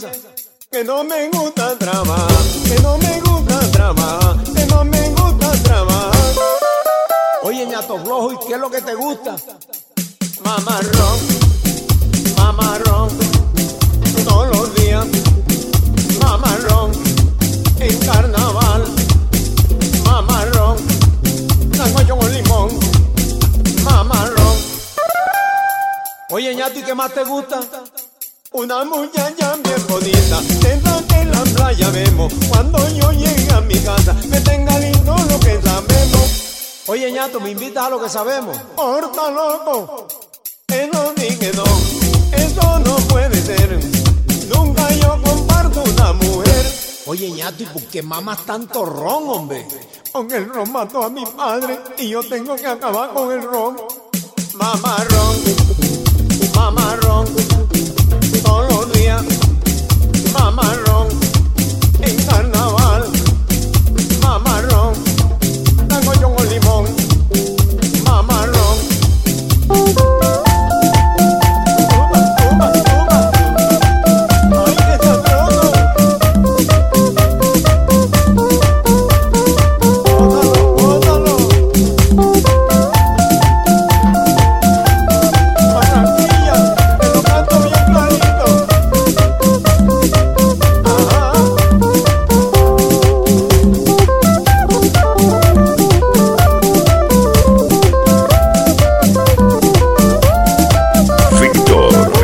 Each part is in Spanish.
piensa? Que no me gusta trabajar, que no me gusta trabajar, que no me gusta trabajar. Oye, ñato flojo, ¿y qué es lo que te gusta? Mamarrón, mamarrón, todos los días. Mamarrón, en carnaval. Mamarrón, sancocho con limón. Mamarrón. Oye, ñato, ¿y qué más te gusta? Una muchacha bien bonita, esa que en la playa vemos. Cuando yo llegue a mi casa, me tenga lindo lo que sabemos. Oye, ñato, ¿me invitas a lo que sabemos? Horta loco, eso sí que no, eso no puede ser. Nunca yo comparto una mujer. Oye, ñato, ¿y por qué mamas tanto ron, hombre? Con el ron mató a mi padre y yo tengo que acabar con el ron. Mamarrón, mamarrón, todos los días. Mamarrón, en carnaval. Mamarrón, sancocho con limón. Mamarrón. Ay, qué sabroso. Bótalo, bótalo. Barranquilla, te lo canto bien clarito. Ajá. Víctor.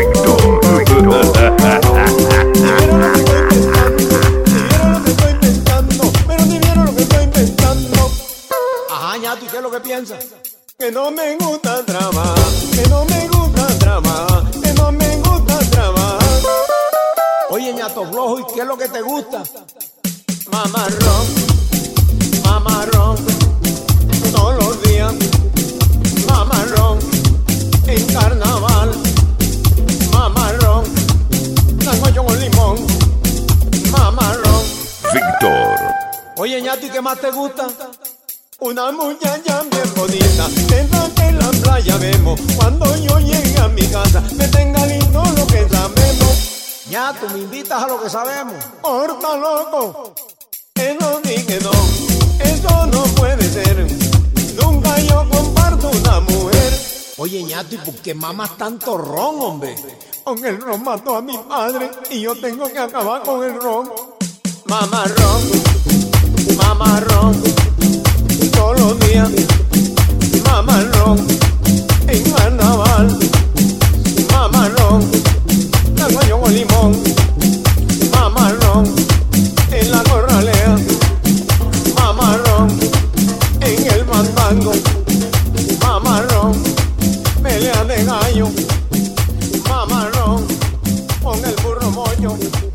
Pero ni vieron lo que estoy inventando. Ajá, ñato, ¿y qué es lo que piensas? Que no me gusta trabajar, que no me gusta trabajar, que no me gusta trabajar. Oye, ñato flojo, ¿y qué es lo que te gusta? Mamarrón, mamarrón, todos los días. Mamarrón, en carnaval. Mamarrón, sancocho con limón. Mamarrón. Víctor. Oye, ñato, ¿y qué más te gusta? Una muchacha bien bonita, esa que en la playa vemos. Cuando yo llegue a mi casa, me tenga lindo lo que sabemos. Ñato, ¿me invitas a lo que sabemos? Horta loco, eso sí que no, eso no puede ser. Nunca yo comparto una mujer. Oye, ñato, ¿y por qué mamas tanto ron, hombre? Con el ron mató a mi padre y yo tengo que acabar con el ron. Mamarrón, mamarrón, todos los días. Mamarrón, en carnaval. Mamarrón, sancocho con limón. Mamarrón, en la corralea. Mamarrón, en el mandango. Mamarrón, pelea de gallo. Mamarrón, con el burro moño.